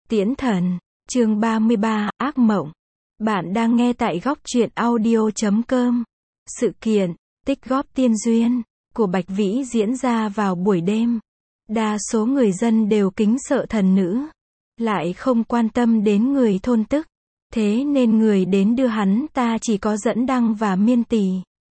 Tiễn thần, chương 33, ác mộng. Bạn đang nghe tại góc truyện audio.com. Sự kiện, tích góp tiên duyên, của Bạch Vĩ diễn ra vào buổi đêm. Đa số người dân đều kính sợ thần nữ, lại không quan tâm đến người thôn tức. Thế nên người đến đưa hắn ta chỉ có Dẫn Đăng và Miên Tỷ.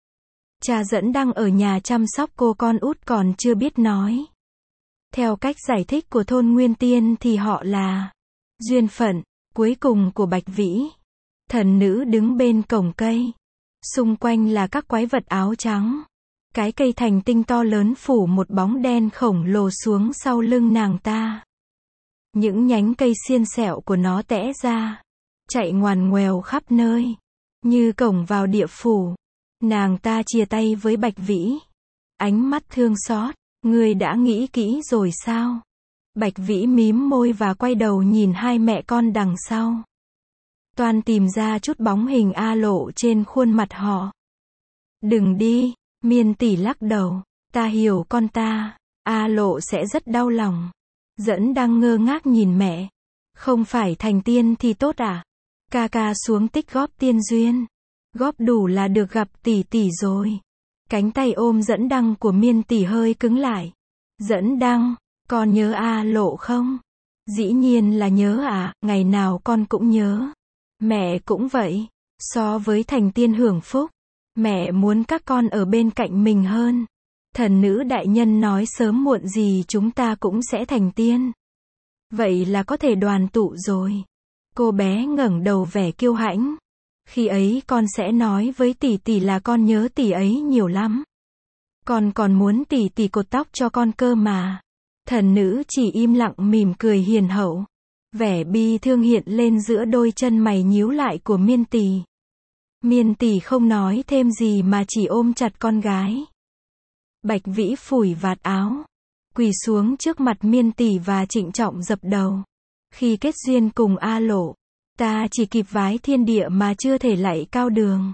Cha Dẫn Đăng ở nhà chăm sóc cô con út còn chưa biết nói. Theo cách giải thích của thôn Nguyên Tiên thì họ là duyên phận cuối cùng của Bạch Vĩ. Thần nữ đứng bên cổng cây. Xung quanh là các quái vật áo trắng. Cái cây thành tinh to lớn phủ một bóng đen khổng lồ xuống sau lưng nàng ta. Những nhánh cây xiên xẹo của nó tẽ ra, chạy ngoằn ngoèo khắp nơi, như cổng vào địa phủ. Nàng ta chia tay với Bạch Vĩ. Ánh mắt thương xót, ngươi đã nghĩ kỹ rồi sao? Bạch Vĩ mím môi và quay đầu nhìn hai mẹ con đằng sau. Toan tìm ra chút bóng hình A Lộ trên khuôn mặt họ. Đừng đi, Miên Tỷ lắc đầu. Ta hiểu con ta, A Lộ sẽ rất đau lòng. Dẫn Đăng ngơ ngác nhìn mẹ. Không phải thành tiên thì tốt à? Ca ca xuống tích góp tiên duyên. Góp đủ là được gặp tỷ tỷ rồi. Cánh tay ôm Dẫn Đăng của Miên Tỷ hơi cứng lại. Dẫn Đăng, con nhớ A Lộ không? Dĩ nhiên là nhớ à, ngày nào con cũng nhớ. Mẹ cũng vậy. So với thành tiên hưởng phúc, mẹ muốn các con ở bên cạnh mình hơn. Thần nữ đại nhân nói sớm muộn gì chúng ta cũng sẽ thành tiên. Vậy là có thể đoàn tụ rồi. Cô bé ngẩng đầu vẻ kiêu hãnh. Khi ấy con sẽ nói với tỷ tỷ là con nhớ tỷ ấy nhiều lắm. Con còn muốn tỷ tỷ cột tóc cho con cơ mà. Thần nữ chỉ im lặng mỉm cười hiền hậu. Vẻ bi thương hiện lên giữa đôi chân mày nhíu lại của Miên Tỷ. Miên Tỷ không nói thêm gì mà chỉ ôm chặt con gái. Bạch Vĩ phủi vạt áo, quỳ xuống trước mặt Miên Tỷ và trịnh trọng dập đầu. Khi kết duyên cùng A Lộ, ta chỉ kịp vái thiên địa mà chưa thể lạy cao đường.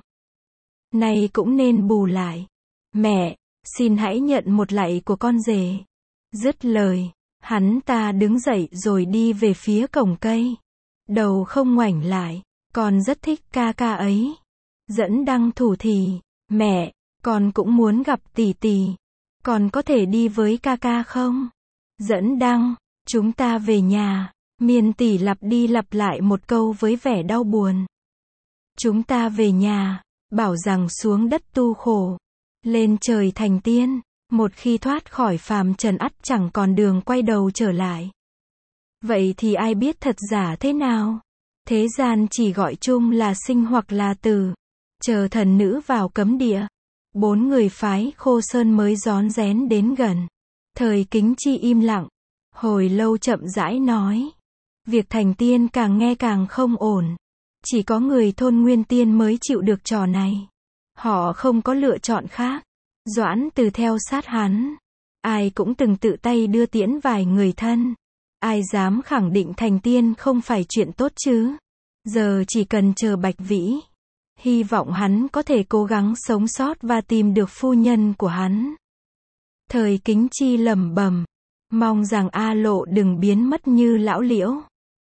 Này cũng nên bù lại. Mẹ, xin hãy nhận một lạy của con rể. Dứt lời, hắn ta đứng dậy rồi đi về phía cổng cây. Đầu không ngoảnh lại, con rất thích ca ca ấy. Dẫn Đăng thủ thỉ, mẹ, con cũng muốn gặp tỷ tỷ. Con có thể đi với ca ca không? Dẫn Đăng, chúng ta về nhà. Miên Tỷ lặp đi lặp lại một câu với vẻ đau buồn. Chúng ta về nhà, bảo rằng xuống đất tu khổ, lên trời thành tiên. Một khi thoát khỏi phàm trần ắt chẳng còn đường quay đầu trở lại. Vậy thì ai biết thật giả thế nào? Thế gian chỉ gọi chung là sinh hoặc là tử. Chờ thần nữ vào cấm địa, 4 người phái Khô Sơn mới rón rén đến gần. Thời Kính Chi im lặng, hồi lâu chậm rãi nói. Việc thành tiên càng nghe càng không ổn. Chỉ có người thôn Nguyên Tiên mới chịu được trò này. Họ không có lựa chọn khác. Doãn Từ theo sát hắn. Ai cũng từng tự tay đưa tiễn vài người thân. Ai dám khẳng định thành tiên không phải chuyện tốt chứ. Giờ chỉ cần chờ Bạch Vĩ. Hy vọng hắn có thể cố gắng sống sót và tìm được phu nhân của hắn. Thời Kính Chi lẩm bẩm. Mong rằng A Lộ đừng biến mất như lão liễu.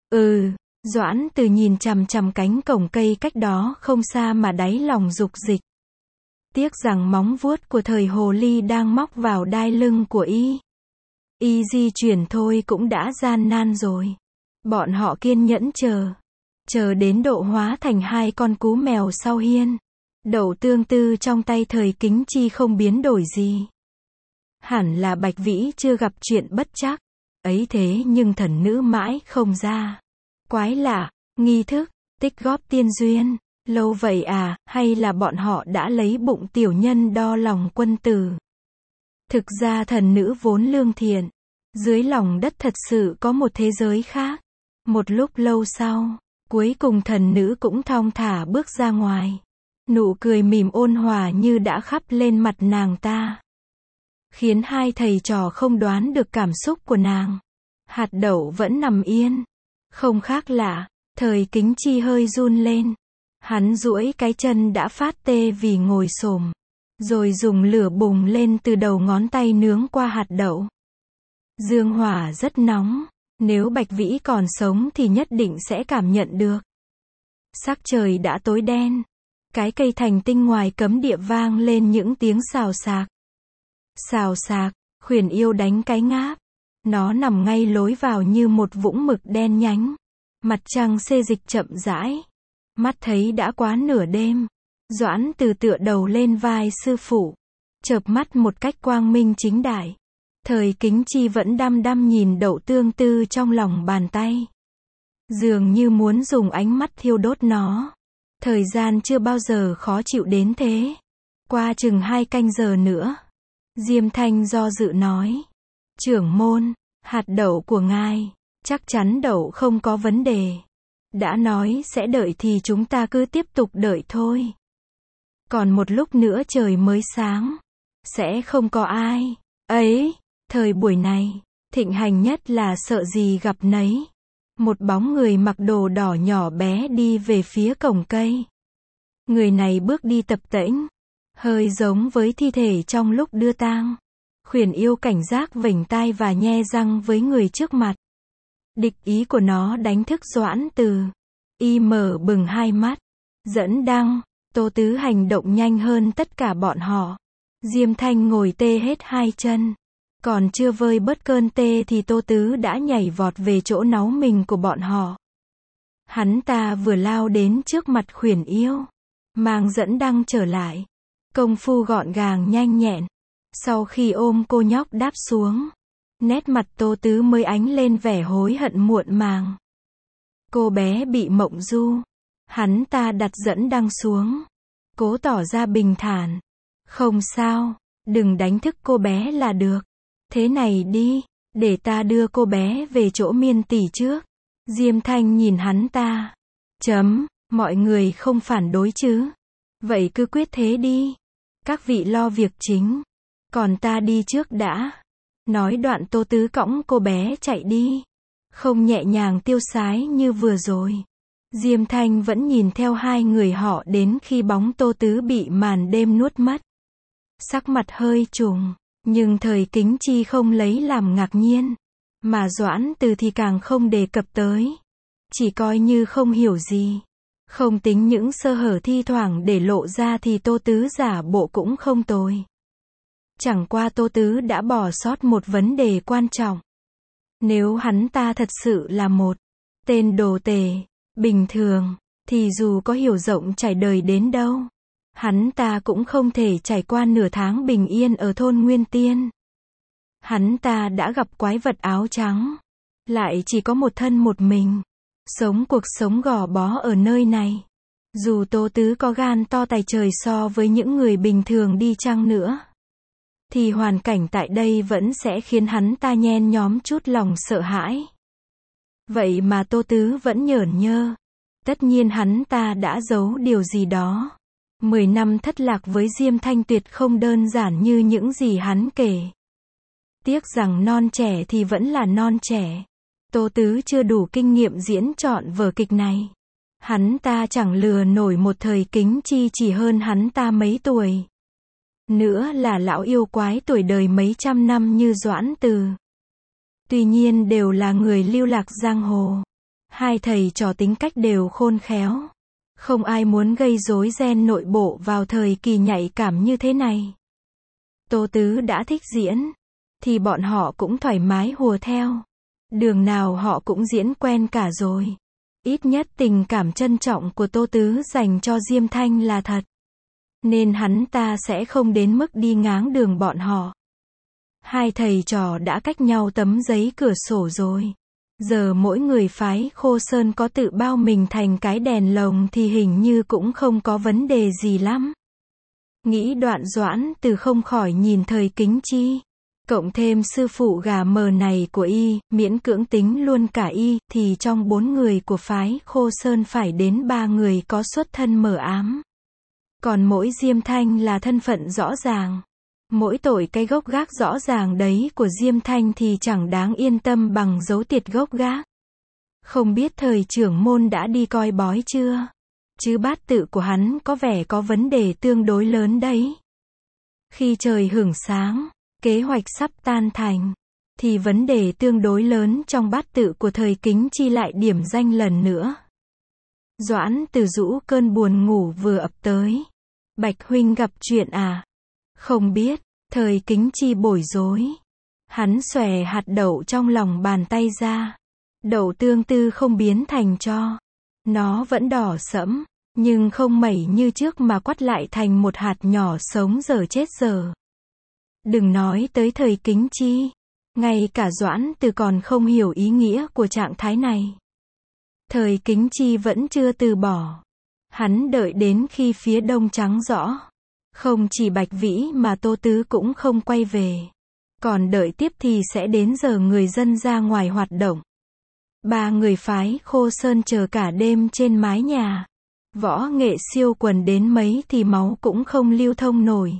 Doãn Từ nhìn chằm chằm cánh cổng cây cách đó không xa mà đáy lòng dục dịch. Tiếc rằng móng vuốt của thời hồ ly đang móc vào đai lưng của y. Y di chuyển thôi cũng đã gian nan rồi. Bọn họ kiên nhẫn chờ đến độ hóa thành hai con cú mèo sau hiên. Đậu tương tư trong tay Thời Kính Chi không biến đổi gì. Hẳn là Bạch Vĩ chưa gặp chuyện bất trắc. Ấy thế nhưng thần nữ mãi không ra. Quái lạ, nghi thức, tích góp tiên duyên. Lâu vậy à, hay là bọn họ đã lấy bụng tiểu nhân đo lòng quân tử? Thực ra thần nữ vốn lương thiện. Dưới lòng đất thật sự có một thế giới khác. Một lúc lâu sau, cuối cùng thần nữ cũng thong thả bước ra ngoài. Nụ cười mỉm ôn hòa như đã khắp lên mặt nàng ta. Khiến hai thầy trò không đoán được cảm xúc của nàng. Hạt đậu vẫn nằm yên. Không khác lạ, Thời Kính Chi hơi run lên. Hắn duỗi cái chân đã phát tê vì ngồi xổm, rồi dùng lửa bùng lên từ đầu ngón tay nướng qua hạt đậu. Dương hỏa rất nóng, Nếu Bạch Vĩ còn sống thì nhất định sẽ cảm nhận được. Sắc trời đã tối đen. Cái cây thành tinh ngoài cấm địa vang lên những tiếng xào xạc. Xào xạc, Khuyển Yêu đánh cái ngáp. Nó nằm ngay lối vào như một vũng mực đen nhánh. Mặt trăng xê dịch chậm rãi. Mắt thấy đã quá nửa đêm. Doãn Từ tựa đầu lên vai sư phụ. Chợp mắt một cách quang minh chính đại. Thời Kính Chi vẫn đăm đăm nhìn Đậu Tương Tư trong lòng bàn tay. Dường như muốn dùng ánh mắt thiêu đốt nó. Thời gian chưa bao giờ khó chịu đến thế. Qua chừng 2 canh giờ nữa. Diêm Thanh do dự nói. Trưởng môn, hạt đậu của ngài, chắc chắn đậu không có vấn đề. Đã nói sẽ đợi thì chúng ta cứ tiếp tục đợi thôi. Còn một lúc nữa trời mới sáng. Sẽ không có ai. Ấy, thời buổi này, thịnh hành nhất là sợ gì gặp nấy. Một bóng người mặc đồ đỏ nhỏ bé đi về phía cổng cây. Người này bước đi tập tễnh, hơi giống với thi thể trong lúc đưa tang. Khuyển Yêu cảnh giác vểnh tai và nhe răng với người trước mặt. Địch ý của nó đánh thức Doãn Từ. Y mở bừng hai mắt. Dẫn đăng, Tô Tứ hành động nhanh hơn tất cả bọn họ. Diêm Thanh ngồi tê hết 2 chân. Còn chưa vơi bớt cơn tê thì Tô Tứ đã nhảy vọt về chỗ náu mình của bọn họ. Hắn ta vừa lao đến trước mặt Khuyển Yêu. Mang Dẫn Đăng trở lại. Công phu gọn gàng nhanh nhẹn. Sau khi ôm cô nhóc đáp xuống. Nét mặt Tô Tứ mới ánh lên vẻ hối hận muộn màng. Cô bé bị mộng du. Hắn ta đặt Dẫn Đăng xuống. Cố tỏ ra bình thản. Không sao, đừng đánh thức cô bé là được. Thế này đi, để ta đưa cô bé về chỗ Miên tỷ trước. Diêm Thanh nhìn hắn ta. Mọi người không phản đối chứ. Vậy cứ quyết thế đi. Các vị lo việc chính. Còn ta đi trước đã. Nói đoạn Tô Tứ cõng cô bé chạy đi. Không nhẹ nhàng tiêu sái như vừa rồi. Diêm Thanh vẫn nhìn theo hai người họ đến khi bóng Tô Tứ bị màn đêm nuốt mất. Sắc mặt hơi trùng. Nhưng Thời Kính Chi không lấy làm ngạc nhiên. Mà Doãn Từ thì càng không đề cập tới. Chỉ coi như không hiểu gì. Không tính những sơ hở thi thoảng để lộ ra thì Tô Tứ giả bộ cũng không tồi. Chẳng qua Tô Tứ đã bỏ sót một vấn đề quan trọng. Nếu hắn ta thật sự là một tên đồ tể bình thường, thì dù có hiểu rộng trải đời đến đâu, hắn ta cũng không thể trải qua nửa tháng bình yên ở thôn Nguyên Tiên. Hắn ta đã gặp quái vật áo trắng, lại chỉ có một thân một mình, sống cuộc sống gò bó ở nơi này. Dù Tô Tứ có gan to tài trời so với những người bình thường đi chăng nữa, thì hoàn cảnh tại đây vẫn sẽ khiến hắn ta nhen nhóm chút lòng sợ hãi. Vậy mà Tô Tứ vẫn nhởn nhơ. Tất nhiên hắn ta đã giấu điều gì đó. 10 năm thất lạc với Diêm Thanh tuyệt không đơn giản như những gì hắn kể. Tiếc rằng non trẻ thì vẫn là non trẻ. Tô Tứ chưa đủ kinh nghiệm diễn trọn vở kịch này. Hắn ta chẳng lừa nổi một Thời Kính Chi chỉ hơn hắn ta mấy tuổi. Nữa là lão yêu quái tuổi đời mấy trăm năm như Doãn Từ. Tuy nhiên đều là người lưu lạc giang hồ. Hai thầy trò tính cách đều khôn khéo. Không ai muốn gây rối ren nội bộ vào thời kỳ nhạy cảm như thế này. Tô Tứ đã thích diễn, thì bọn họ cũng thoải mái hùa theo. Đường nào họ cũng diễn quen cả rồi. Ít nhất tình cảm trân trọng của Tô Tứ dành cho Diêm Thanh là thật. Nên hắn ta sẽ không đến mức đi ngáng đường bọn họ. Hai thầy trò đã cách nhau tấm giấy cửa sổ rồi. Giờ mỗi người phái Khô Sơn có tự bao mình thành cái đèn lồng thì hình như cũng không có vấn đề gì lắm. Nghĩ đoạn Doãn Từ không khỏi nhìn Thời Kính Chi. Cộng thêm sư phụ gà mờ này của y, miễn cưỡng tính luôn cả y, thì trong 4 người của phái Khô Sơn phải đến 3 người có xuất thân mờ ám. Còn mỗi Diêm Thanh là thân phận rõ ràng. Mỗi tội cái gốc gác rõ ràng đấy của Diêm Thanh thì chẳng đáng yên tâm bằng dấu tiệt gốc gác. Không biết Thời trưởng môn đã đi coi bói chưa? Chứ bát tự của hắn có vẻ có vấn đề tương đối lớn đấy. Khi trời hửng sáng, kế hoạch sắp tan thành, thì vấn đề tương đối lớn trong bát tự của thời Kính Chi lại điểm danh lần nữa. Doãn Từ rũ cơn buồn ngủ vừa ập tới. Bạch huynh gặp chuyện à? Không biết, thời Kính Chi bối rối. Hắn xòe hạt đậu trong lòng bàn tay ra. Đậu tương tư không biến thành tro. Nó vẫn đỏ sẫm, nhưng không mẩy như trước mà quắt lại thành một hạt nhỏ sống dở chết dở. Đừng nói tới thời Kính Chi. Ngay cả Doãn Từ còn không hiểu ý nghĩa của trạng thái này. Thời Kính Chi vẫn chưa từ bỏ. Hắn đợi đến khi phía đông trắng rõ. Không chỉ Bạch Vĩ mà Tô Tứ cũng không quay về. Còn đợi tiếp thì sẽ đến giờ người dân ra ngoài hoạt động. Ba người phái Khô Sơn chờ cả đêm trên mái nhà. Võ nghệ siêu quần đến mấy thì máu cũng không lưu thông nổi.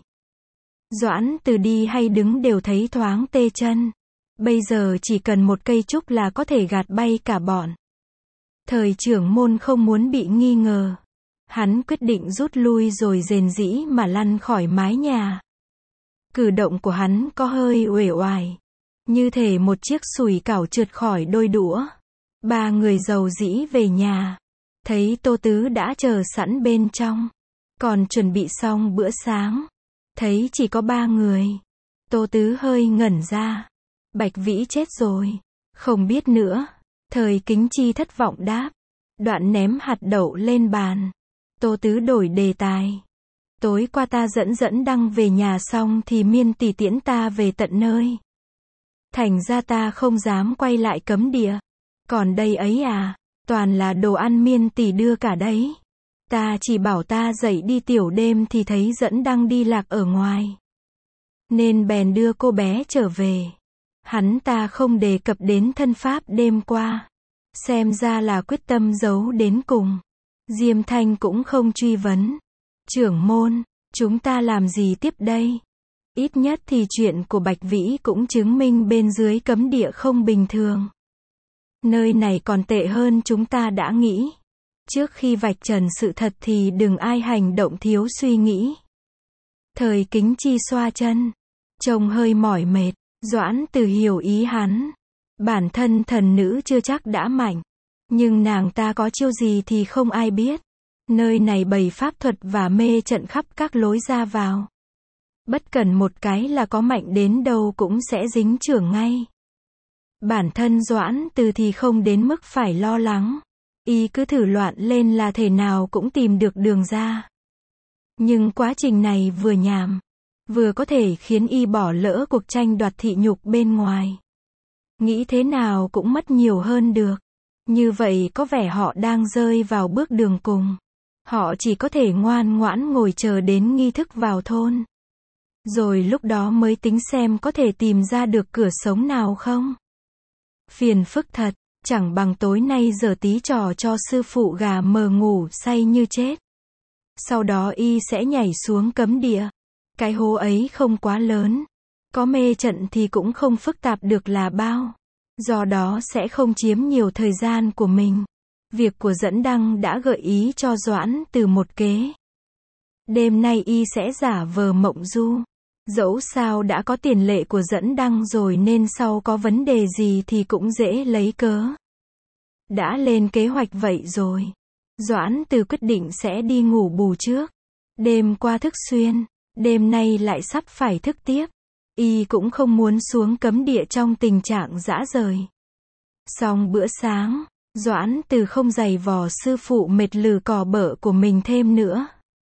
Doãn Từ đi hay đứng đều thấy thoáng tê chân. Bây giờ chỉ cần một cây trúc là có thể gạt bay cả bọn. Thời trưởng môn không muốn bị nghi ngờ. Hắn quyết định rút lui rồi rền rĩ mà lăn khỏi mái nhà. Cử động của hắn có hơi uể oải. Như thể một chiếc sủi cảo trượt khỏi đôi đũa. Ba người rầu rĩ về nhà. Thấy Tô Tứ đã chờ sẵn bên trong. Còn chuẩn bị xong bữa sáng. Thấy chỉ có ba người. Tô Tứ hơi ngẩn ra. Bạch Vĩ chết rồi. Không biết nữa. Thời Kính Chi thất vọng đáp. Đoạn ném hạt đậu lên bàn. Tô Tứ đổi đề tài. Tối qua ta dẫn Đăng về nhà xong thì Miên tỷ tiễn ta về tận nơi. Thành ra ta không dám quay lại cấm địa. Còn đây ấy à, toàn là đồ ăn Miên tỷ đưa cả đấy. Ta chỉ bảo ta dậy đi tiểu đêm thì thấy dẫn Đăng đi lạc ở ngoài. Nên bèn đưa cô bé trở về. Hắn ta không đề cập đến thân pháp đêm qua. Xem ra là quyết tâm giấu đến cùng. Diêm Thanh cũng không truy vấn. Trưởng môn, chúng ta làm gì tiếp đây? Ít nhất thì chuyện của Bạch Vĩ cũng chứng minh bên dưới cấm địa không bình thường. Nơi này còn tệ hơn chúng ta đã nghĩ. Trước khi vạch trần sự thật thì đừng ai hành động thiếu suy nghĩ. Thời Kính Chi xoa chân. Trông hơi mỏi mệt. Doãn Từ hiểu ý hắn. Bản thân thần nữ chưa chắc đã mạnh. Nhưng nàng ta có chiêu gì thì không ai biết. Nơi này bày pháp thuật và mê trận khắp các lối ra vào. Bất cần một cái là có mạnh đến đâu cũng sẽ dính chưởng ngay. Bản thân Doãn Từ thì không đến mức phải lo lắng. Y cứ thử loạn lên là thể nào cũng tìm được đường ra. Nhưng quá trình này vừa nhàm, vừa có thể khiến Y bỏ lỡ cuộc tranh đoạt thị nhục bên ngoài. Nghĩ thế nào cũng mất nhiều hơn được. Như vậy có vẻ họ đang rơi vào bước đường cùng. Họ chỉ có thể ngoan ngoãn ngồi chờ đến nghi thức vào thôn. Rồi lúc đó mới tính xem có thể tìm ra được cửa sống nào không. Phiền phức thật, chẳng bằng tối nay giờ tí trò cho sư phụ gà mờ ngủ say như chết. Sau đó Y sẽ nhảy xuống cấm địa. Cái hố ấy không quá lớn. Có mê trận thì cũng không phức tạp được là bao. Do đó sẽ không chiếm nhiều thời gian của mình. Việc của dẫn Đăng đã gợi ý cho Doãn Từ một kế. Đêm nay Y sẽ giả vờ mộng du. Dẫu sao đã có tiền lệ của dẫn Đăng rồi nên sau có vấn đề gì thì cũng dễ lấy cớ. Đã lên kế hoạch vậy rồi. Doãn Từ quyết định sẽ đi ngủ bù trước. Đêm qua thức xuyên. Đêm nay lại sắp phải thức tiếp. Y cũng không muốn xuống cấm địa trong tình trạng dã rời. Xong bữa sáng, Doãn Từ không giày vò sư phụ mệt lử cò bợ của mình thêm nữa.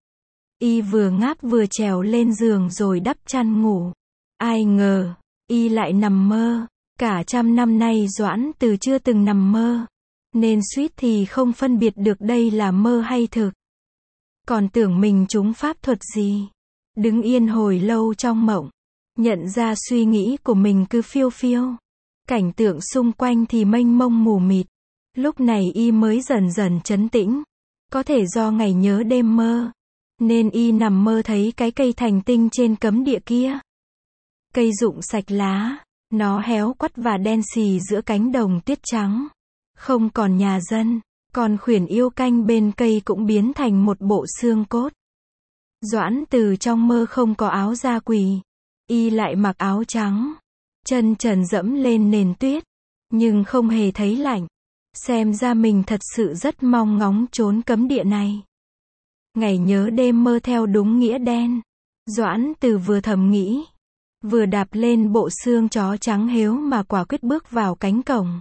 Y vừa ngáp vừa trèo lên giường rồi đắp chăn ngủ. Ai ngờ, Y lại nằm mơ. Cả 100 năm nay Doãn Từ chưa từng nằm mơ. Nên suýt thì không phân biệt được đây là mơ hay thực. Còn tưởng mình trúng pháp thuật gì. Đứng yên hồi lâu trong mộng. Nhận ra suy nghĩ của mình cứ phiêu phiêu. Cảnh tượng xung quanh thì mênh mông mù mịt. Lúc này Y mới dần dần trấn tĩnh. Có thể do ngày nhớ đêm mơ. Nên Y nằm mơ thấy cái cây thành tinh trên cấm địa kia. Cây rụng sạch lá. Nó héo quắt và đen xì giữa cánh đồng tuyết trắng. Không còn nhà dân. Còn khuyển yêu canh bên cây cũng biến thành một bộ xương cốt. Doãn Từ trong mơ không có áo da quỳ. Y lại mặc áo trắng. Chân trần dẫm lên nền tuyết, nhưng không hề thấy lạnh. Xem ra mình thật sự rất mong ngóng trốn cấm địa này. Ngày nhớ đêm mơ theo đúng nghĩa đen. Doãn Từ vừa thầm nghĩ, vừa đạp lên bộ xương chó trắng héo mà quả quyết bước vào cánh cổng.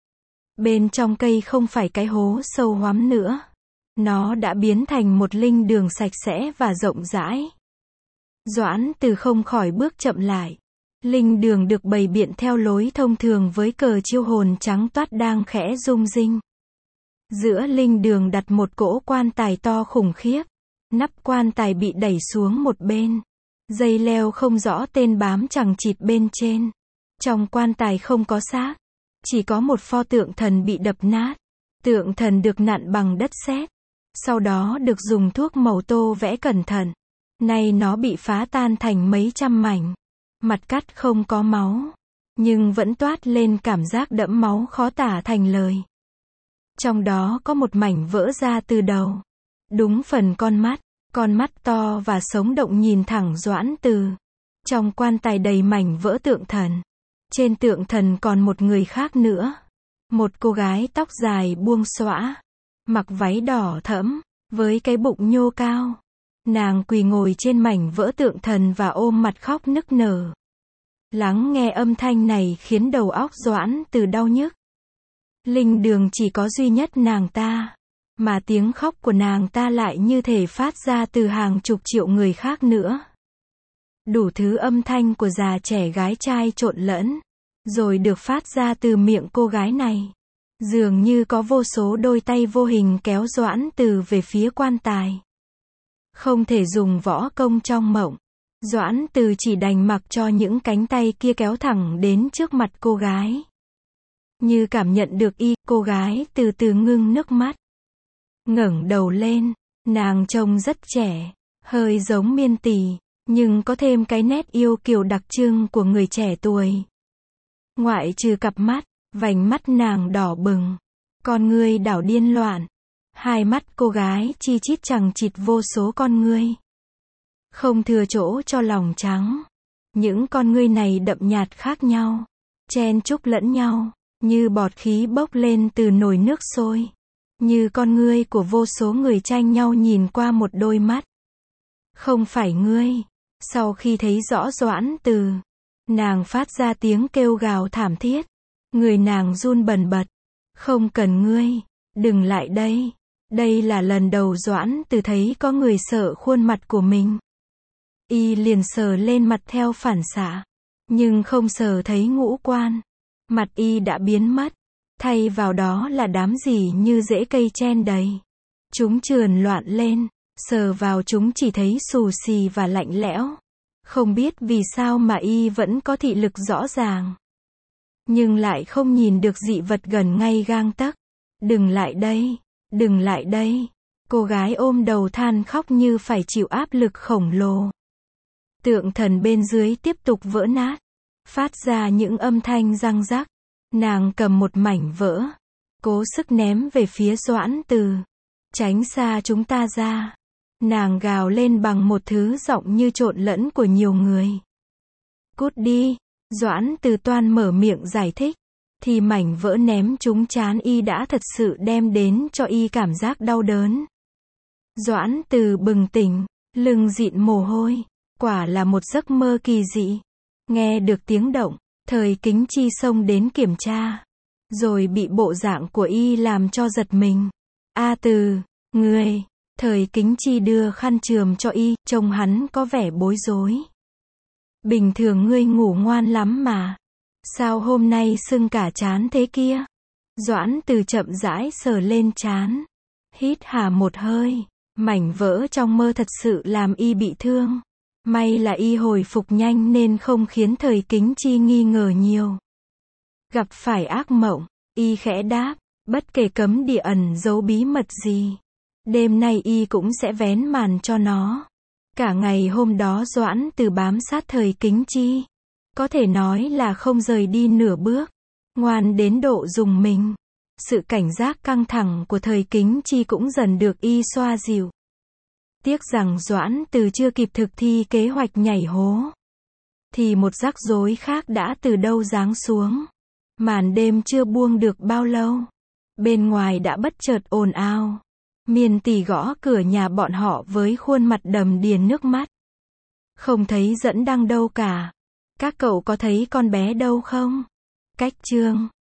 Bên trong cây không phải cái hố sâu hoắm nữa. Nó đã biến thành một linh đường sạch sẽ và rộng rãi. Doãn Từ không khỏi bước chậm lại. Linh đường được bày biện theo lối thông thường với cờ chiêu hồn trắng toát đang khẽ rung rinh. Giữa linh đường đặt một cỗ quan tài to khủng khiếp. Nắp quan tài bị đẩy xuống một bên. Dây leo không rõ tên bám chằng chịt bên trên. Trong quan tài không có xác. Chỉ có một pho tượng thần bị đập nát. Tượng thần được nặn bằng đất sét. Sau đó được dùng thuốc màu tô vẽ cẩn thận. Nay nó bị phá tan thành mấy trăm mảnh. Mặt cắt không có máu. Nhưng vẫn toát lên cảm giác đẫm máu khó tả thành lời. Trong đó có một mảnh vỡ ra từ đầu. Đúng phần con mắt to và sống động nhìn thẳng Doãn Từ. Trong quan tài đầy mảnh vỡ tượng thần. Trên tượng thần còn một người khác nữa. Một cô gái tóc dài buông xõa. Mặc váy đỏ thẫm, với cái bụng nhô cao. Nàng quỳ ngồi trên mảnh vỡ tượng thần và ôm mặt khóc nức nở. Lắng nghe âm thanh này khiến đầu óc Doãn Từ đau nhức. Linh đường chỉ có duy nhất nàng ta. Mà tiếng khóc của nàng ta lại như thể phát ra từ hàng chục triệu người khác nữa. Đủ thứ âm thanh của già trẻ gái trai trộn lẫn. Rồi được phát ra từ miệng cô gái này. Dường như có vô số đôi tay vô hình kéo Doãn Từ về phía quan tài. Không thể dùng võ công trong mộng. Doãn Từ chỉ đành mặc cho những cánh tay kia kéo thẳng đến trước mặt cô gái. Như cảm nhận được cô gái từ từ ngưng nước mắt. Ngẩng đầu lên, nàng trông rất trẻ, hơi giống Miên Tỷ, nhưng có thêm cái nét yêu kiều đặc trưng của người trẻ tuổi. Ngoại trừ cặp mắt, vành mắt nàng đỏ bừng, con ngươi đảo điên loạn. Hai mắt cô gái chi chít chằng chịt vô số con ngươi. Không thừa chỗ cho lòng trắng. Những con ngươi này đậm nhạt khác nhau, chen chúc lẫn nhau, như bọt khí bốc lên từ nồi nước sôi. Như con ngươi của vô số người tranh nhau nhìn qua một đôi mắt. Không phải ngươi. Sau khi thấy rõ Doãn Từ, nàng phát ra tiếng kêu gào thảm thiết. Người nàng run bần bật. Không cần ngươi, đừng lại đây. Đây là lần đầu Doãn Từ thấy có người sợ khuôn mặt của mình. Y liền sờ lên mặt theo phản xạ, nhưng không sờ thấy ngũ quan. Mặt y đã biến mất, thay vào đó là đám gì như rễ cây chen đầy. Chúng trườn loạn lên, sờ vào chúng chỉ thấy xù xì và lạnh lẽo. Không biết vì sao mà y vẫn có thị lực rõ ràng, nhưng lại không nhìn được dị vật gần ngay gang tấc. Đừng lại đây, đừng lại đây. Cô gái ôm đầu than khóc như phải chịu áp lực khổng lồ. Tượng thần bên dưới tiếp tục vỡ nát, phát ra những âm thanh răng rắc. Nàng cầm một mảnh vỡ, cố sức ném về phía Doãn Từ. Tránh xa chúng ta ra. Nàng gào lên bằng một thứ giọng như trộn lẫn của nhiều người. Cút đi. Doãn Từ toan mở miệng giải thích, thì mảnh vỡ ném trúng trán y đã thật sự đem đến cho y cảm giác đau đớn. Doãn Từ bừng tỉnh, lưng dịn mồ hôi. Quả là một giấc mơ kỳ dị. Nghe được tiếng động, Thời Kính Chi xông đến kiểm tra. Rồi bị bộ dạng của y làm cho giật mình. A Từ, ngươi. Thời Kính Chi đưa khăn chườm cho y, trông hắn có vẻ bối rối. Bình thường ngươi ngủ ngoan lắm mà. Sao hôm nay sưng cả trán thế kia? Doãn Từ chậm rãi sờ lên trán. Hít hà một hơi. Mảnh vỡ trong mơ thật sự làm y bị thương. May là y hồi phục nhanh nên không khiến Thời Kính Chi nghi ngờ nhiều. Gặp phải ác mộng, y khẽ đáp, bất kể cấm địa ẩn giấu bí mật gì, đêm nay y cũng sẽ vén màn cho nó. Cả ngày hôm đó Doãn Từ bám sát Thời Kính Chi, có thể nói là không rời đi nửa bước, ngoan đến độ rùng mình. Sự cảnh giác căng thẳng của Thời Kính Chi cũng dần được y xoa dịu. Tiếc rằng Doãn Từ chưa kịp thực thi kế hoạch nhảy hố. thì một rắc rối khác đã từ đâu giáng xuống. Màn đêm chưa buông được bao lâu, bên ngoài đã bất chợt ồn ào. Miên Tỷ gõ cửa nhà bọn họ với khuôn mặt đầm đìa nước mắt. Không thấy Dẫn Đăng đâu cả. Các cậu có thấy con bé đâu không? Cách Trương